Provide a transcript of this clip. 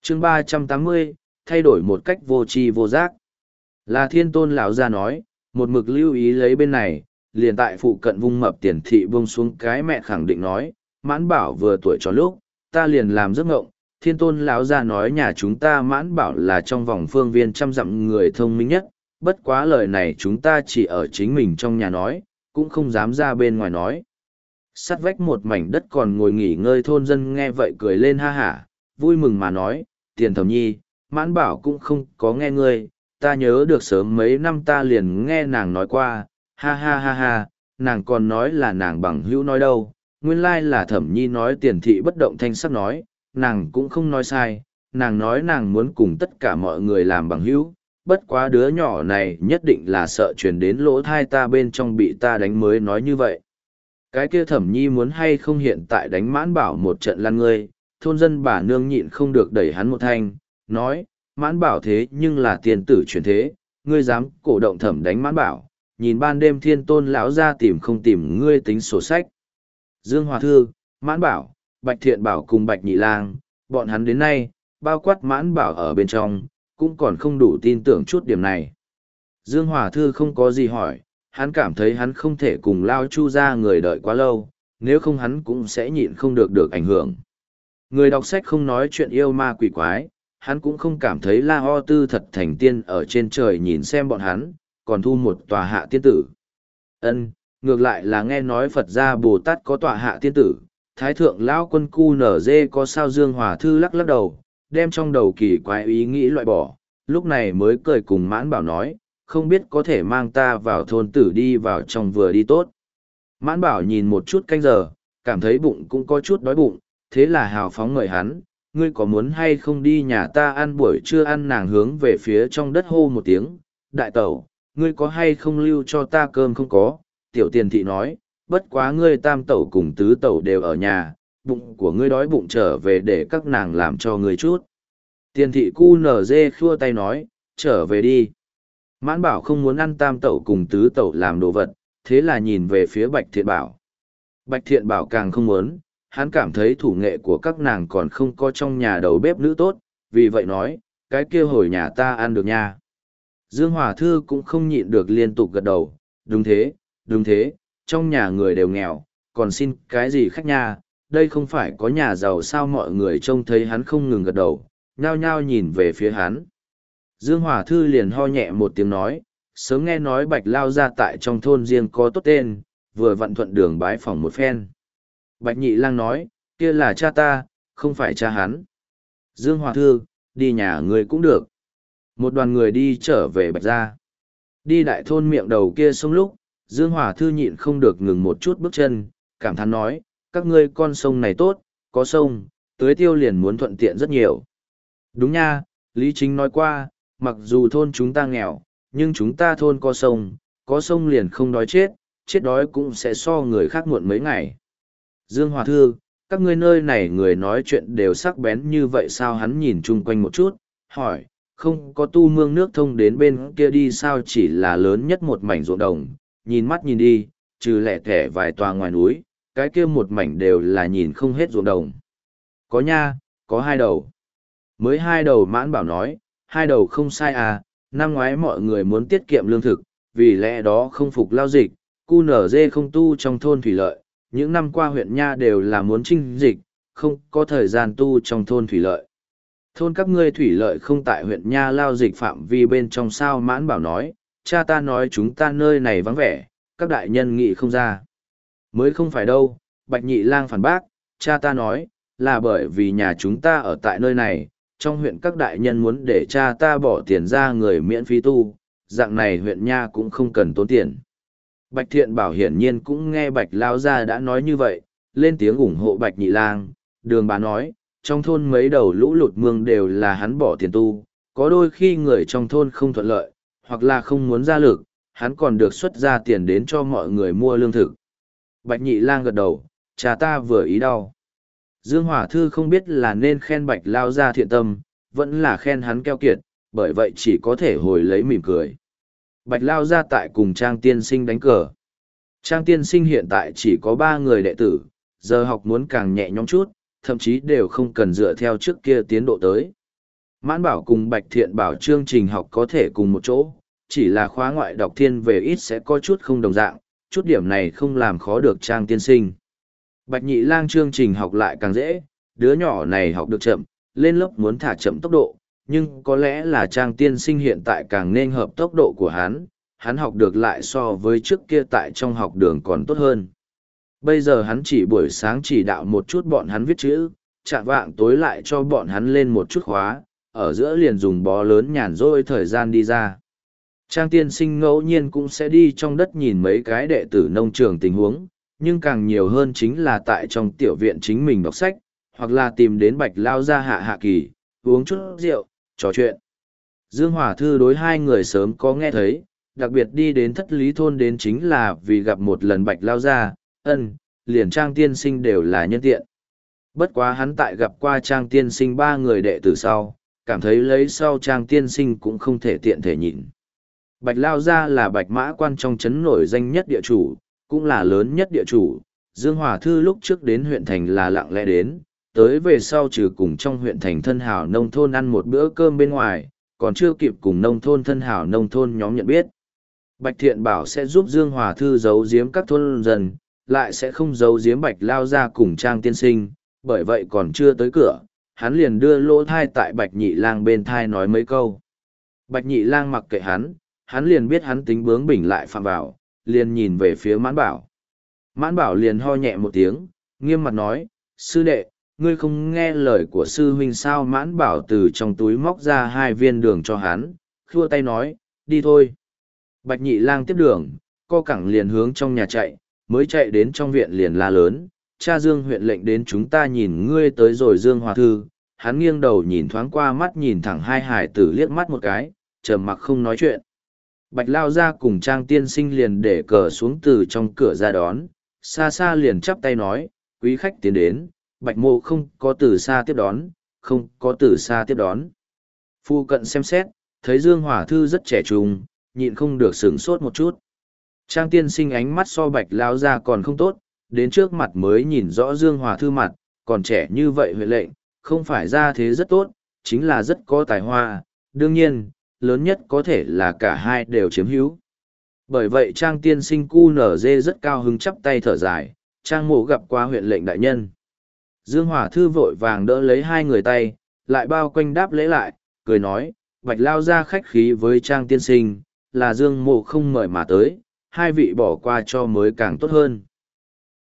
chương 380, thay đổi một cách vô tri vô giác. Là Thiên Tôn lão gia nói, một mực lưu ý lấy bên này, liền tại phụ cận vung mập tiền thị buông xuống cái mẹ khẳng định nói, Mãn Bảo vừa tuổi tròn lúc, ta liền làm giấc ngộng. Thiên Tôn lão gia nói nhà chúng ta Mãn Bảo là trong vòng phương viên 100 dặm người thông minh nhất, bất quá lời này chúng ta chỉ ở chính mình trong nhà nói, cũng không dám ra bên ngoài nói. Sát vách một mảnh đất còn ngồi nghỉ ngơi thôn dân nghe vậy cười lên ha hả, vui mừng mà nói, Tiền Thẩm Nhi, Mãn Bảo cũng không có nghe ngươi, ta nhớ được sớm mấy năm ta liền nghe nàng nói qua, ha ha ha ha, nàng còn nói là nàng bằng hữu nói đâu, nguyên lai là Thẩm Nhi nói. Tiền thị bất động thanh sắc nói, nàng cũng không nói sai, nàng nói nàng muốn cùng tất cả mọi người làm bằng hữu, bất quá đứa nhỏ này nhất định là sợ truyền đến lỗ thai ta bên trong bị ta đánh mới nói như vậy. Cái kia Thẩm Nhi muốn hay không hiện tại đánh Mãn Bảo một trận lăn ngươi, thôn dân bà nương nhịn không được đẩy hắn một thanh, nói, Mãn Bảo thế nhưng là tiền tử truyền thế, ngươi dám cổ động Thẩm đánh Mãn Bảo, nhìn ban đêm Thiên Tôn lão ra tìm không tìm ngươi tính sổ sách. Dương Hòa Thư, Mãn Bảo, Bạch Thiện Bảo cùng Bạch Nhị Lang, bọn hắn đến nay, bao quát Mãn Bảo ở bên trong, cũng còn không đủ tin tưởng chút điểm này. Dương Hòa Thư không có gì hỏi, hắn cảm thấy hắn không thể cùng Lao Chu ra người đợi quá lâu, nếu không hắn cũng sẽ nhịn không được ảnh hưởng. Người đọc sách không nói chuyện yêu ma quỷ quái, hắn cũng không cảm thấy La Ho Tư thật thành tiên ở trên trời nhìn xem bọn hắn, còn thu một tòa hạ tiên tử. Ngược lại là nghe nói Phật gia Bồ Tát có tòa hạ tiên tử, Thái thượng lão quân cu nở dê có sao. Dương Hòa Thư lắc lắc đầu, đem trong đầu kỳ quái ý nghĩ loại bỏ, lúc này mới cười cùng Mãn Bảo nói, không biết có thể mang ta vào thôn tử đi vào trong vừa đi tốt. Mãn Bảo nhìn một chút canh giờ, cảm thấy bụng cũng có chút đói bụng, thế là hào phóng mời hắn, ngươi có muốn hay không đi nhà ta ăn buổi trưa. Ăn nàng hướng về phía trong đất hô một tiếng, đại tẩu, ngươi có hay không lưu cho ta cơm? Không có. Tiểu Tiền thị nói, bất quá ngươi tam tẩu cùng tứ tẩu đều ở nhà, bụng của ngươi đói bụng trở về để các nàng làm cho ngươi chút. Tiền thị cu nở dê khua tay nói, trở về đi. Mãn Bảo không muốn ăn tam tẩu cùng tứ tẩu làm đồ vật, thế là nhìn về phía Bạch Thiện Bảo. Bạch Thiện Bảo càng không muốn, hắn cảm thấy thủ nghệ của các nàng còn không có trong nhà đầu bếp nữ tốt, vì vậy nói, cái kia hồi nhà ta ăn được nha. Dương Hòa Thư cũng không nhịn được liên tục gật đầu, đúng thế, trong nhà người đều nghèo, còn xin cái gì khách nha, đây không phải có nhà giàu sao? Mọi người trông thấy hắn không ngừng gật đầu, nhao nhao nhìn về phía hắn. Dương Hòa Thư liền ho nhẹ một tiếng nói, sớm nghe nói Bạch Lao ra tại trong thôn riêng có tốt tên, vừa vặn thuận đường bái phỏng một phen. Bạch Nhị Lang nói, kia là cha ta, không phải cha hắn. Dương Hòa Thư, đi nhà người cũng được. Một đoàn người đi trở về Bạch gia. Đi đại thôn miệng đầu kia sông lúc, Dương Hòa Thư nhịn không được ngừng một chút bước chân, cảm thán nói, các ngươi con sông này tốt, có sông, tưới tiêu liền muốn thuận tiện rất nhiều. Đúng nha, Lý Chính nói qua, mặc dù thôn chúng ta nghèo, nhưng chúng ta thôn có sông liền không đói chết, chết đói cũng sẽ so người khác muộn mấy ngày. Dương Hòa Thư, các ngươi nơi này người nói chuyện đều sắc bén như vậy sao? Hắn nhìn chung quanh một chút, hỏi, không có tu mương nước thông đến bên kia đi sao? Chỉ là lớn nhất một mảnh ruộng đồng, nhìn mắt nhìn đi, trừ lẻ thẻ vài tòa ngoài núi, cái kia một mảnh đều là nhìn không hết ruộng đồng. Có nha, có hai đầu. Mới hai đầu. Mãn Bảo nói, hai đầu không sai à, năm ngoái mọi người muốn tiết kiệm lương thực, vì lẽ đó không phục lao dịch, cu nở dê không tu trong thôn thủy lợi, những năm qua huyện nha đều là muốn trinh dịch, không có thời gian tu trong thôn thủy lợi. Thôn các ngươi thủy lợi không tại huyện nha lao dịch phạm vi bên trong sao? Mãn Bảo nói, cha ta nói chúng ta nơi này vắng vẻ, các đại nhân nghĩ không ra. Mới không phải đâu, Bạch Nhị Lang phản bác, cha ta nói, là bởi vì nhà chúng ta ở tại nơi này, trong huyện các đại nhân muốn để cha ta bỏ tiền ra người miễn phí tu, dạng này huyện nha cũng không cần tốn tiền. Bạch Thiện Bảo hiển nhiên cũng nghe Bạch Lao Gia đã nói như vậy, lên tiếng ủng hộ Bạch Nhị Lang. Đường Bá nói, trong thôn mấy đầu lũ lụt mương đều là hắn bỏ tiền tu, có đôi khi người trong thôn không thuận lợi, hoặc là không muốn ra lực, hắn còn được xuất ra tiền đến cho mọi người mua lương thực. Bạch Nhị Lang gật đầu, cha ta vừa ý đau. Dương Hòa Thư không biết là nên khen Bạch Lao Gia thiện tâm, vẫn là khen hắn keo kiệt, bởi vậy chỉ có thể hồi lấy mỉm cười. Bạch Lao Gia tại cùng Trang Tiên Sinh đánh cờ. Trang Tiên Sinh hiện tại chỉ có 3 người đệ tử, giờ học muốn càng nhẹ nhõm chút, thậm chí đều không cần dựa theo trước kia tiến độ tới. Mãn Bảo cùng Bạch Thiện Bảo chương trình học có thể cùng một chỗ, chỉ là khóa ngoại đọc thiên về ít sẽ có chút không đồng dạng, chút điểm này không làm khó được Trang tiên sinh. Bạch Nhị Lang chương trình học lại càng dễ, đứa nhỏ này học được chậm, lên lớp muốn thả chậm tốc độ, nhưng có lẽ là Trang tiên sinh hiện tại càng nên hợp tốc độ của hắn học được lại so với trước kia tại trong học đường còn tốt hơn. Bây giờ hắn chỉ buổi sáng chỉ đạo một chút bọn hắn viết chữ, chạng vạng tối lại cho bọn hắn lên một chút khóa, ở giữa liền dùng bó lớn nhàn rỗi thời gian đi ra. Trang tiên sinh ngẫu nhiên cũng sẽ đi trong đất nhìn mấy cái đệ tử nông trường tình huống, nhưng càng nhiều hơn chính là tại trong tiểu viện chính mình đọc sách, hoặc là tìm đến Bạch Lao gia hạ kỳ, uống chút rượu, trò chuyện. Dương Hòa Thư đối hai người sớm có nghe thấy, đặc biệt đi đến Thất Lý Thôn đến chính là vì gặp một lần Bạch Lao gia, liền Trang tiên sinh đều là nhân tiện. Bất quá hắn tại gặp qua Trang tiên sinh ba người đệ tử sau, cảm thấy lấy sau Trang tiên sinh cũng không thể tiện thể nhìn. Bạch Lao gia là Bạch Mã Quan trong trấn nổi danh nhất địa chủ, cũng là lớn nhất địa chủ. Dương Hòa Thư lúc trước đến huyện thành là lặng lẽ đến, tới về sau trừ cùng trong huyện thành thân hào nông thôn ăn một bữa cơm bên ngoài, còn chưa kịp cùng nông thôn thân hào nông thôn nhóm nhận biết. Bạch Thiện Bảo sẽ giúp Dương Hòa Thư giấu giếm các thôn dân, lại sẽ không giấu giếm Bạch Lao gia cùng Trang tiên sinh, bởi vậy còn chưa tới cửa, hắn liền đưa lỗ thai tại Bạch Nhị Lang bên thai nói mấy câu. Bạch Nhị Lang mặc kệ hắn liền biết hắn tính bướng bỉnh lại phạm vào, liền nhìn về phía Mãn Bảo. Mãn Bảo liền ho nhẹ một tiếng, nghiêm mặt nói, sư đệ, ngươi không nghe lời của sư huynh sao? Mãn Bảo từ trong túi móc ra 2 viên đường cho hắn, khua tay nói, đi thôi. Bạch Nhị Lang tiếp đường, co cẳng liền hướng trong nhà chạy, mới chạy đến trong viện liền la lớn, cha Dương huyện lệnh đến chúng ta nhìn ngươi tới rồi. Dương Hòa Thư, hắn nghiêng đầu nhìn thoáng qua mắt nhìn thẳng hai hải tử liếc mắt một cái, trầm mặc không nói chuyện. Bạch Lao gia cùng Trang tiên sinh liền để cờ xuống từ trong cửa ra đón, xa xa liền chắp tay nói, quý khách tiến đến, Bạch Mộ không có từ xa tiếp đón, không có từ xa tiếp đón. Phu cận xem xét, thấy Dương Hòa Thư rất trẻ trung, nhịn không được sửng sốt một chút. Trang tiên sinh ánh mắt so Bạch Lao gia còn không tốt, đến trước mặt mới nhìn rõ Dương Hòa Thư mặt, còn trẻ như vậy huệ lệnh, không phải ra thế rất tốt, chính là rất có tài hoa, đương nhiên, lớn nhất có thể là cả hai đều chiếm hữu. Bởi vậy Trang tiên sinh cu nở dê rất cao hứng chắp tay thở dài, Trang Mộ gặp qua huyện lệnh đại nhân. Dương Hòa Thư vội vàng đỡ lấy hai người tay, lại bao quanh đáp lễ lại, cười nói, Bạch Lao gia khách khí với Trang tiên sinh, là Dương Mộ không mời mà tới, hai vị bỏ qua cho mới càng tốt hơn.